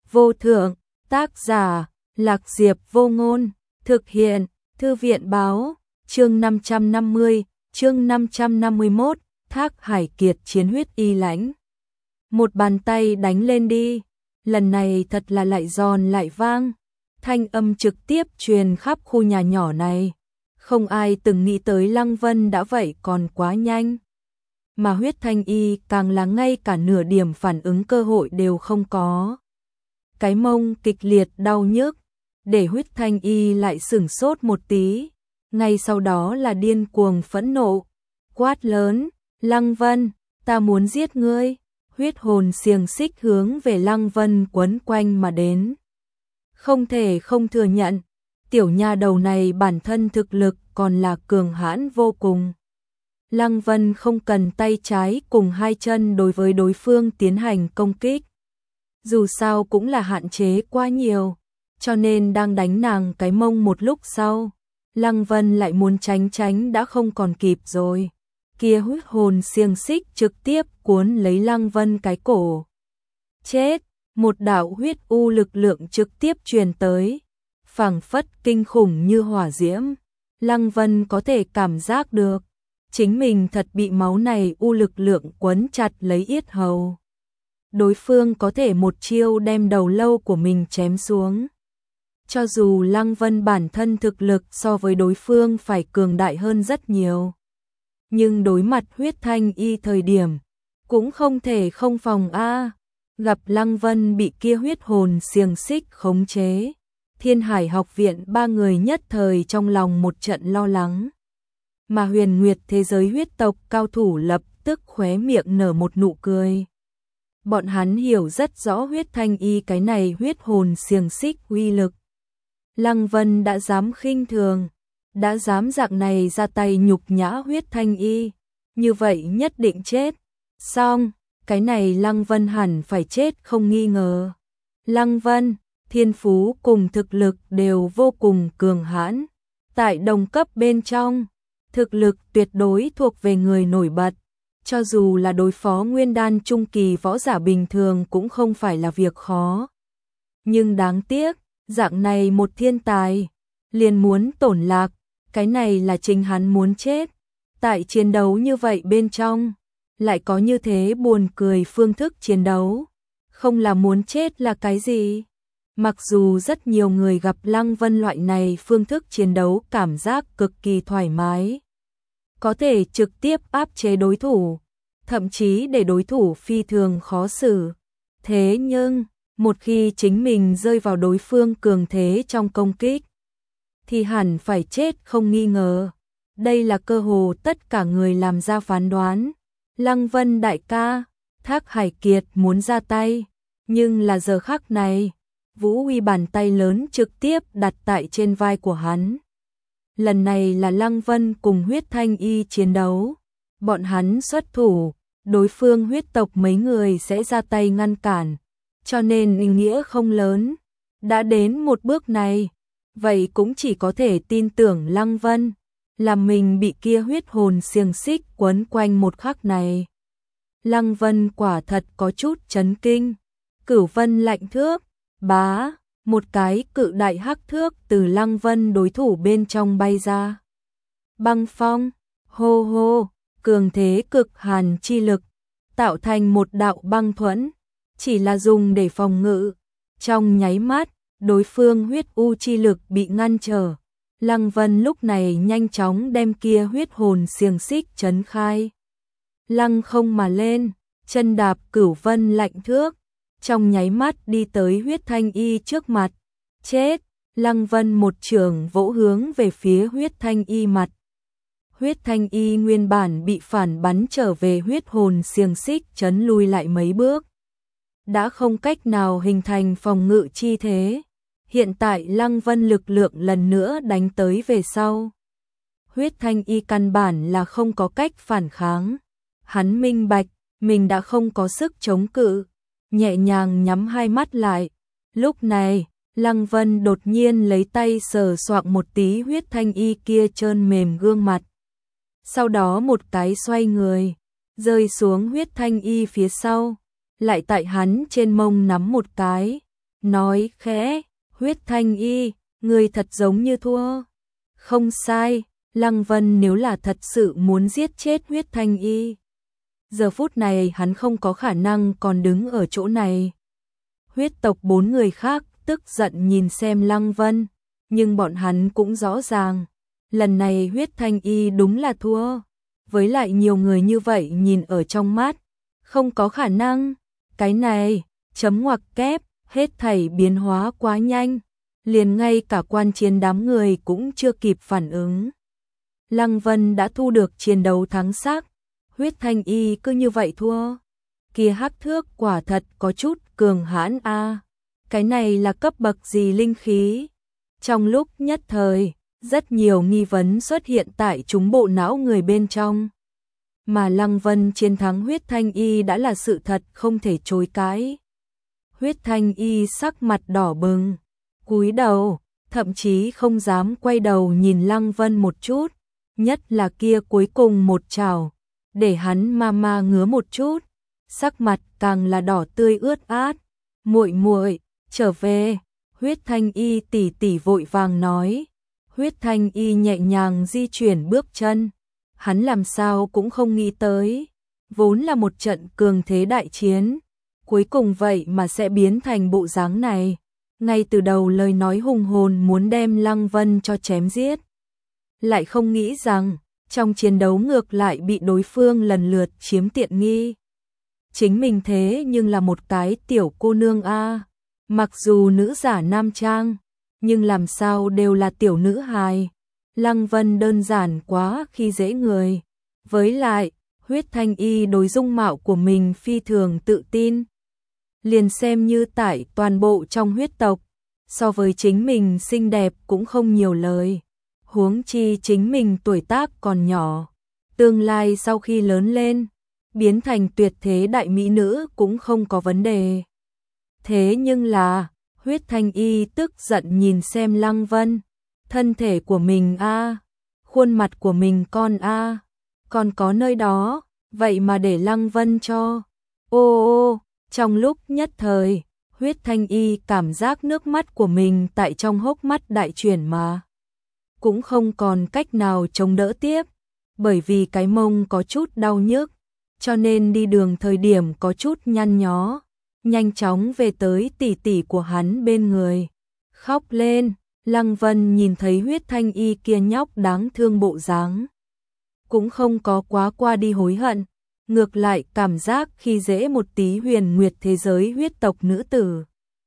vô thượng, tác giả, Lạc Diệp Vô Ngôn, thực hiện, Thư viện báo, chương 550, chương 551, Thác Hải Kiệt chiến huyết y lãnh. Một bàn tay đánh lên đi, lần này thật là lại giòn lại vang, thanh âm trực tiếp truyền khắp khu nhà nhỏ này. Không ai từng nghĩ tới Lăng Vân đã vậy còn quá nhanh. Mà Huyết Thanh Y càng là ngay cả nửa điểm phản ứng cơ hội đều không có. Cái mông kịch liệt đau nhức, để Huyết Thanh Y lại sửng sốt một tí, ngay sau đó là điên cuồng phẫn nộ, quát lớn, Lăng Vân, ta muốn giết ngươi, huyết hồn xiềng xích hướng về Lăng Vân quấn quanh mà đến. Không thể không thừa nhận, tiểu nha đầu này bản thân thực lực còn là cường hãn vô cùng. Lăng Vân không cần tay trái cùng hai chân đối với đối phương tiến hành công kích. Dù sao cũng là hạn chế quá nhiều, cho nên đang đánh nàng cái mông một lúc sau, Lăng Vân lại muốn tránh đã không còn kịp rồi. Kia huyết hồn xiềng xích trực tiếp cuốn lấy Lăng Vân cái cổ. Chết, một đạo huyết u lực lượng trực tiếp truyền tới, phảng phất kinh khủng như hỏa diễm. Lăng Vân có thể cảm giác được, chính mình thật bị máu này u lực lượng quấn chặt lấy yết hầu. Đối phương có thể một chiêu đem đầu lâu của mình chém xuống. Cho dù Lăng Vân bản thân thực lực so với đối phương phải cường đại hơn rất nhiều, nhưng đối mặt Huyết Thanh Y thời điểm, cũng không thể không phòng a. Gặp Lăng Vân bị kia huyết hồn xiềng xích khống chế, Thiên Hải học viện ba người nhất thời trong lòng một trận lo lắng. Mà Huyền Nguyệt thế giới huyết tộc cao thủ lập tức khóe miệng nở một nụ cười. Bọn hắn hiểu rất rõ Huyết Thanh Y cái này huyết hồn xiềng xích uy lực. Lăng Vân đã dám khinh thường, đã dám dạng này ra tay nhục nhã Huyết Thanh Y, như vậy nhất định chết. Xong, cái này Lăng Vân hẳn phải chết không nghi ngờ. Lăng Vân, thiên phú cùng thực lực đều vô cùng cường hãn. Tại đồng cấp bên trong, thực lực tuyệt đối thuộc về người nổi bật. Cho dù là đối phó nguyên đan trung kỳ võ giả bình thường cũng không phải là việc khó. Nhưng đáng tiếc, dạng này một thiên tài, liền muốn tổn lạc, cái này là chính hắn muốn chết. Tại chiến đấu như vậy bên trong, lại có như thế buồn cười phương thức chiến đấu. Không là muốn chết là cái gì? Mặc dù rất nhiều người gặp Lăng Vân loại này phương thức chiến đấu cảm giác cực kỳ thoải mái, có thể trực tiếp áp chế đối thủ, thậm chí để đối thủ phi thường khó xử. Thế nhưng, một khi chính mình rơi vào đối phương cường thế trong công kích, thì hẳn phải chết không nghi ngờ. Đây là cơ hồ tất cả người làm ra phán đoán. Lăng Vân đại ca, Thác Hải Kiệt muốn ra tay, nhưng là giờ khắc này, Vũ Uy bàn tay lớn trực tiếp đặt tại trên vai của hắn. Lần này là Lăng Vân cùng Huyết Thanh Y chiến đấu, bọn hắn xuất thủ, đối phương huyết tộc mấy người sẽ ra tay ngăn cản, cho nên ý nghĩa không lớn. Đã đến một bước này, vậy cũng chỉ có thể tin tưởng Lăng Vân, làm mình bị kia huyết hồn xiềng xích quấn quanh một khắc này. Lăng Vân quả thật có chút chấn kinh. Cửu Vân lạnh thước, bá, một cái cự đại hắc thước từ Lăng Vân đối thủ bên trong bay ra. Băng phong, hô hô, cường thế cực hàn chi lực, tạo thành một đạo băng thuẫn, chỉ là dùng để phòng ngự. Trong nháy mắt, đối phương huyết u chi lực bị ngăn trở. Lăng Vân lúc này nhanh chóng đem kia huyết hồn xiềng xích trấn khai. Lăng không mà lên, chân đạp Cửu Vân lạnh thước, trong nháy mắt đi tới Huyết Thanh Y trước mặt. Chết, Lăng Vân một chưởng vỗ hướng về phía Huyết Thanh Y mặt. Huyết Thanh Y nguyên bản bị phản bắn trở về huyết hồn xiềng xích trấn lui lại mấy bước, đã không cách nào hình thành phòng ngự chi thế. Hiện tại Lăng Vân lực lượng lần nữa đánh tới về sau, Huyết Thanh Y căn bản là không có cách phản kháng. Hắn minh bạch, mình đã không có sức chống cự, nhẹ nhàng nhắm hai mắt lại. Lúc này, Lăng Vân đột nhiên lấy tay sờ soạng một tí Huyết Thanh Y kia trơn mềm gương mặt. Sau đó một cái xoay người, rơi xuống Huyết Thanh Y phía sau, lại tại hắn trên mông nắm một cái, nói khẽ, Huyết Thanh Y, người thật giống như thua. Không sai, Lăng Vân nếu là thật sự muốn giết chết Huyết Thanh Y, giờ phút này hắn không có khả năng còn đứng ở chỗ này. Huyết tộc 4 người khác tức giận nhìn xem Lăng Vân, nhưng bọn hắn cũng rõ ràng, lần này Huyết Thanh Y đúng là thua. Với lại nhiều người như vậy nhìn ở trong mắt, không có khả năng. Cái này, chấm ngoặc kép, hết thảy biến hóa quá nhanh, liền ngay cả quan chiến đám người cũng chưa kịp phản ứng. Lăng Vân đã thu được chiến đấu thắng sắc, Huyết Thanh Y cứ như vậy thua. Kia hắc thước quả thật có chút cường hãn a. Cái này là cấp bậc gì linh khí? Trong lúc nhất thời, rất nhiều nghi vấn xuất hiện tại chúng bộ não người bên trong. Mà Lăng Vân chiến thắng Huyết Thanh Y đã là sự thật không thể chối cãi. Huyết Thanh Y sắc mặt đỏ bừng, cúi đầu, thậm chí không dám quay đầu nhìn Lăng Vân một chút, nhất là kia cuối cùng một chảo, để hắn ma ngứa một chút, sắc mặt càng là đỏ tươi ướt át. Muội muội, trở về. Huyết Thanh Y tỉ tỉ vội vàng nói. Huyết Thanh Y nhẹ nhàng di chuyển bước chân, hắn làm sao cũng không nghĩ tới, vốn là một trận cường thế đại chiến, cuối cùng vậy mà sẽ biến thành bộ dáng này. Ngay từ đầu lời nói hùng hồn muốn đem Lăng Vân cho chém giết, lại không nghĩ rằng trong chiến đấu ngược lại bị đối phương lần lượt chiếm tiện nghi. Chính mình thế nhưng là một cái tiểu cô nương a, mặc dù nữ giả nam trang, nhưng làm sao đều là tiểu nữ hài. Lăng Vân đơn giản quá khi dễ người. Với lại, Huyết Thanh Y đối dung mạo của mình phi thường tự tin. Liền xem như tại toàn bộ trong huyết tộc, so với chính mình xinh đẹp cũng không nhiều lời. Huống chi chính mình tuổi tác còn nhỏ, tương lai sau khi lớn lên, biến thành tuyệt thế đại mỹ nữ cũng không có vấn đề. Thế nhưng là, Huyết Thanh Y tức giận nhìn xem Lăng Vân, thân thể của mình a, khuôn mặt của mình con a, còn có nơi đó, vậy mà để Lăng Vân cho. Ô, trong lúc nhất thời, Huyết Thanh Y cảm giác nước mắt của mình tại trong hốc mắt đại chuyển mà cũng không còn cách nào chống đỡ tiếp, bởi vì cái mông có chút đau nhức, cho nên đi đường thời điểm có chút nhăn nhó, nhanh chóng về tới tỷ tỷ của hắn bên người, khóc lên. Lăng Vân nhìn thấy Huyết Thanh Y kia nhóc đáng thương bộ dáng, cũng không có quá qua đi hối hận, ngược lại cảm giác khi dễ một tí huyền nguyệt thế giới huyết tộc nữ tử,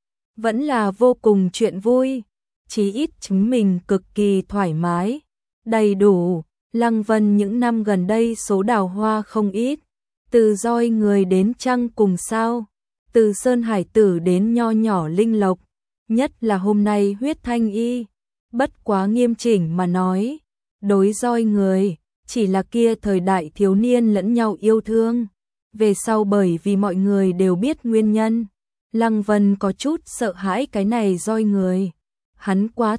vẫn là vô cùng chuyện vui, chí ít chính mình cực kỳ thoải mái, đầy đủ. Lăng Vân những năm gần đây số đào hoa không ít, từ roi người đến trăng cùng sao, từ sơn hải tử đến nho nhỏ linh lộc, nhất là hôm nay Huyết Thanh Y, bất quá nghiêm chỉnh mà nói, đối roi người, chỉ là kia thời đại thiếu niên lẫn nhau yêu thương. Về sau bởi vì mọi người đều biết nguyên nhân, Lăng Vân có chút sợ hãi cái này roi người. Hắn quá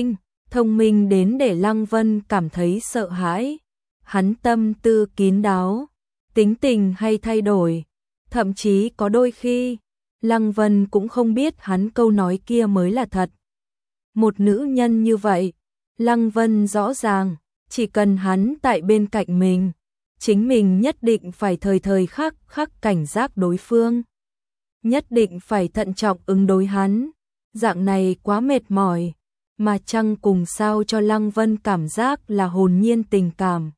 thông minh đến để Lăng Vân cảm thấy sợ hãi. Hắn tâm tư kín đáo, tính tình hay thay đổi, thậm chí có đôi khi, Lăng Vân cũng không biết hắn câu nói kia mới là thật. Một nữ nhân như vậy, Lăng Vân rõ ràng, chỉ cần hắn tại bên cạnh mình, chính mình nhất định phải thời thời khắc khắc cảnh giác đối phương. Nhất định phải thận trọng ứng đối hắn, dạng này quá mệt mỏi, mà trăng cùng sao cho Lăng Vân cảm giác là hồn nhiên tình cảm.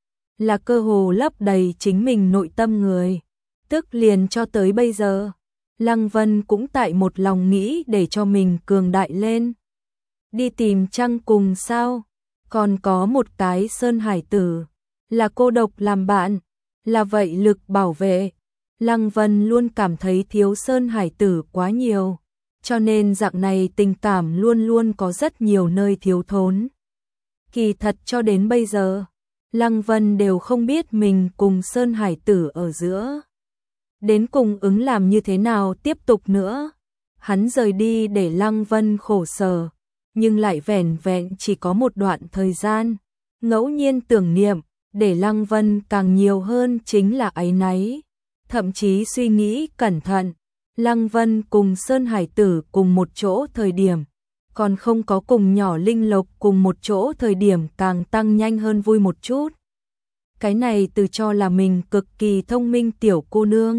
Là cơ hồ lấp đầy chính mình nội tâm người, tức liền cho tới bây giờ. Lăng Vân cũng tại một lòng nghĩ để cho mình cường đại lên. Đi tìm trăng cùng sao, còn có một cái sơn hải tử, là cô độc làm bạn, là vậy lực bảo vệ. Lăng Vân luôn cảm thấy thiếu sơn hải tử quá nhiều, cho nên dạng này tình cảm luôn luôn có rất nhiều nơi thiếu thốn. Kỳ thật cho đến bây giờ, Lăng Vân đều không biết mình cùng sơn hải tử ở giữa đến cùng ứng làm như thế nào tiếp tục nữa. Hắn rời đi để Lăng Vân khổ sở, nhưng lại vẻn vẹn chỉ có một đoạn thời gian. Ngẫu nhiên tưởng niệm, để Lăng Vân càng nhiều hơn chính là áy náy. Thậm chí suy nghĩ cẩn thận, Lăng Vân cùng Sơn Hải Tử cùng một chỗ thời điểm, còn không có cùng nhỏ Linh Lộc cùng một chỗ thời điểm càng tăng nhanh hơn vui một chút. Cái này từ cho là mình cực kỳ thông minh tiểu cô nương,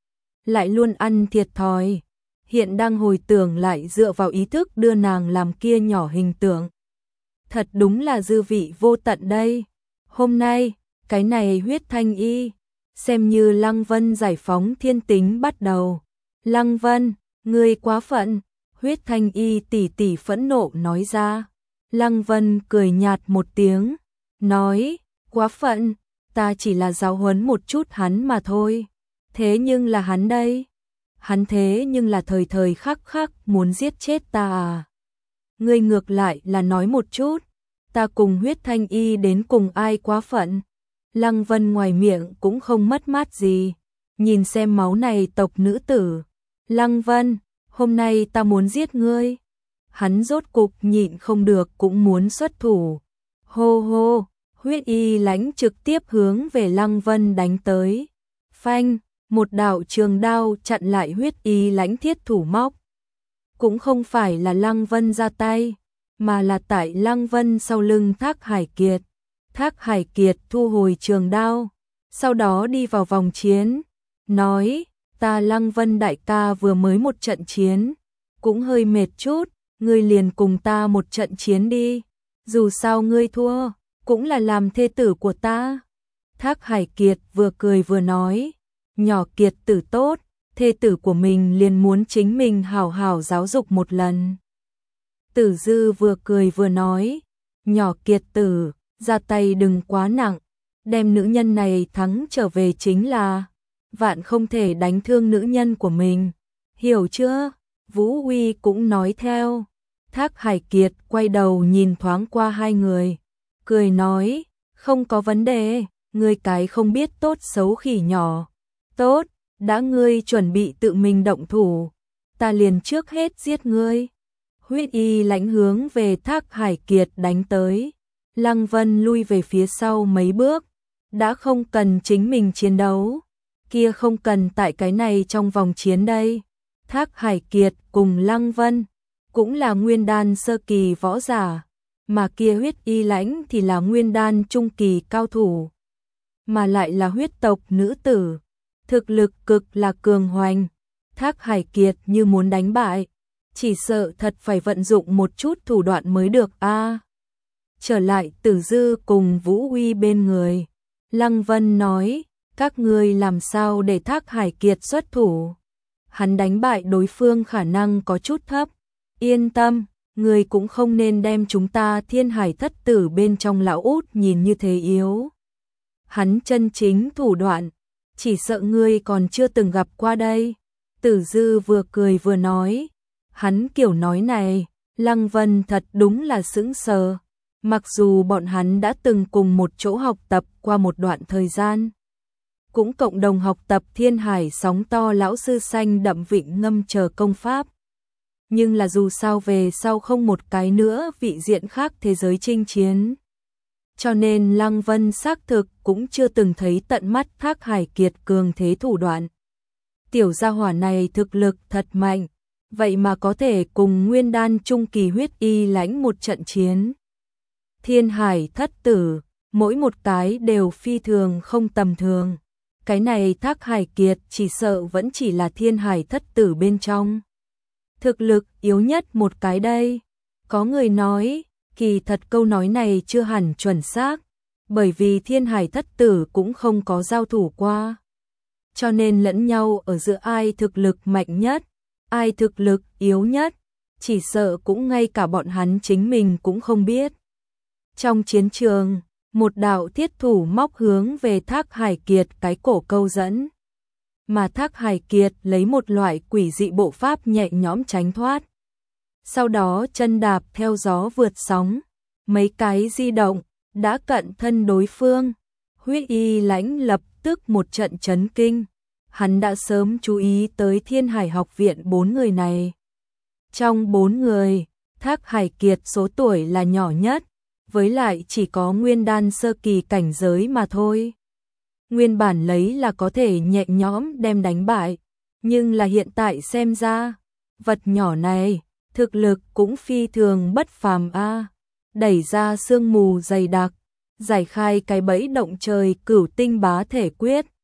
lại luôn ăn thiệt thòi. Hiện đang hồi tưởng lại dựa vào ý thức đưa nàng làm kia nhỏ hình tượng. Thật đúng là dư vị vô tận đây. Hôm nay, cái này huyết thanh y, xem như Lăng Vân giải phóng thiên tính bắt đầu. Lăng Vân, ngươi quá phận, huyết thanh y tỉ tỉ phẫn nộ nói ra. Lăng Vân cười nhạt một tiếng, nói, quá phận, ta chỉ là giáo huấn một chút hắn mà thôi. Thế nhưng là hắn đây, hắn thế nhưng là thời thời khắc khắc muốn giết chết ta à. Ngươi ngược lại là nói một chút, ta cùng huyết thanh y đến cùng ai quá phận. Lăng Vân ngoài miệng cũng không mất mát gì, nhìn xem máu này tộc nữ tử. Lăng Vân, hôm nay ta muốn giết ngươi. Hắn rốt cục nhịn không được cũng muốn xuất thủ. Hô hô, huyết y lãnh trực tiếp hướng về Lăng Vân đánh tới. Phanh, một đạo trường đao chặn lại huyết y lãnh thiết thủ móc. Cũng không phải là Lăng Vân ra tay, mà là tại Lăng Vân sau lưng Thác Hải Kiệt. Thác Hải Kiệt thu hồi trường đao, sau đó đi vào vòng chiến, nói, ta Lăng Vân đại ca vừa mới một trận chiến, cũng hơi mệt chút, ngươi liền cùng ta một trận chiến đi, dù sao ngươi thua, cũng là làm thê tử của ta. Thác Hải Kiệt vừa cười vừa nói, nhỏ Kiệt tử tốt, thê tử của mình liền muốn chính mình hảo hảo giáo dục một lần. Tử Dư vừa cười vừa nói, nhỏ Kiệt tử, ra tay đừng quá nặng, đem nữ nhân này thắng trở về chính là, vạn không thể đánh thương nữ nhân của mình, hiểu chưa? Vũ Huy cũng nói theo. Thác Hải Kiệt quay đầu nhìn thoáng qua hai người, cười nói, không có vấn đề, ngươi cái không biết tốt xấu khỉ nhỏ. Tốt, đã ngươi chuẩn bị tự mình động thủ, ta liền trước hết giết ngươi. Huyết y lãnh hướng về Thác Hải Kiệt đánh tới. Lăng Vân lui về phía sau mấy bước, đã không cần chính mình chiến đấu, kia không cần tại cái này trong vòng chiến đây. Thác Hải Kiệt cùng Lăng Vân cũng là nguyên đan sơ kỳ võ giả, mà kia huyết y lãnh thì là nguyên đan trung kỳ cao thủ, mà lại là huyết tộc nữ tử, thực lực cực là cường hoành. Thác Hải Kiệt như muốn đánh bại, chỉ sợ thật phải vận dụng một chút thủ đoạn mới được a. Trở lại Tử Dư cùng Vũ Huy bên người, Lăng Vân nói, các ngươi làm sao để Thác Hải Kiệt xuất thủ? Hắn đánh bại đối phương khả năng có chút thấp. Yên tâm, ngươi cũng không nên đem chúng ta Thiên Hải thất tử bên trong lão út nhìn như thế yếu. Hắn chân chính thủ đoạn, chỉ sợ ngươi còn chưa từng gặp qua đây. Tử Dư vừa cười vừa nói, hắn kiểu nói này, Lăng Vân thật đúng là sững sờ. Mặc dù bọn hắn đã từng cùng một chỗ học tập qua một đoạn thời gian, cũng cộng đồng học tập Thiên Hải sóng to lão sư xanh đậm vịnh ngâm chờ công pháp, nhưng là dù sao về sau không một cái nữa vị diện khác thế giới chinh chiến, cho nên Lăng Vân xác thực cũng chưa từng thấy tận mắt Thác Hải Kiệt cường thế thủ đoạn. Tiểu gia hỏa này thực lực thật mạnh, vậy mà có thể cùng nguyên đan trung kỳ huyết y lãnh một trận chiến. Thiên Hải thất tử, mỗi một cái đều phi thường không tầm thường. Cái này Thác Hải Kiệt chỉ sợ vẫn chỉ là Thiên Hải thất tử bên trong thực lực yếu nhất một cái đây. Có người nói, kỳ thật câu nói này chưa hẳn chuẩn xác, bởi vì Thiên Hải thất tử cũng không có giao thủ qua. Cho nên lẫn nhau ở giữa ai thực lực mạnh nhất, ai thực lực yếu nhất, chỉ sợ cũng ngay cả bọn hắn chính mình cũng không biết. Trong chiến trường, một đạo thiết thủ móc hướng về Thác Hải Kiệt cái cổ câu dẫn, mà Thác Hải Kiệt lấy một loại quỷ dị bộ pháp nhẹ nhõm tránh thoát. Sau đó chân đạp theo gió vượt sóng, mấy cái di động, đã cận thân đối phương. Huyết y lãnh lập tức một trận chấn kinh, hắn đã sớm chú ý tới Thiên Hải học viện 4 người này. Trong 4 người, Thác Hải Kiệt số tuổi là nhỏ nhất, với lại chỉ có nguyên đan sơ kỳ cảnh giới mà thôi. Nguyên bản lấy là có thể nhẹ nhõm đem đánh bại, Nhưng là hiện tại xem ra, vật nhỏ này, thực lực cũng phi thường bất phàm a. Đẩy ra sương mù dày đặc, giải khai cái bẫy động trời cửu tinh bá thể quyết,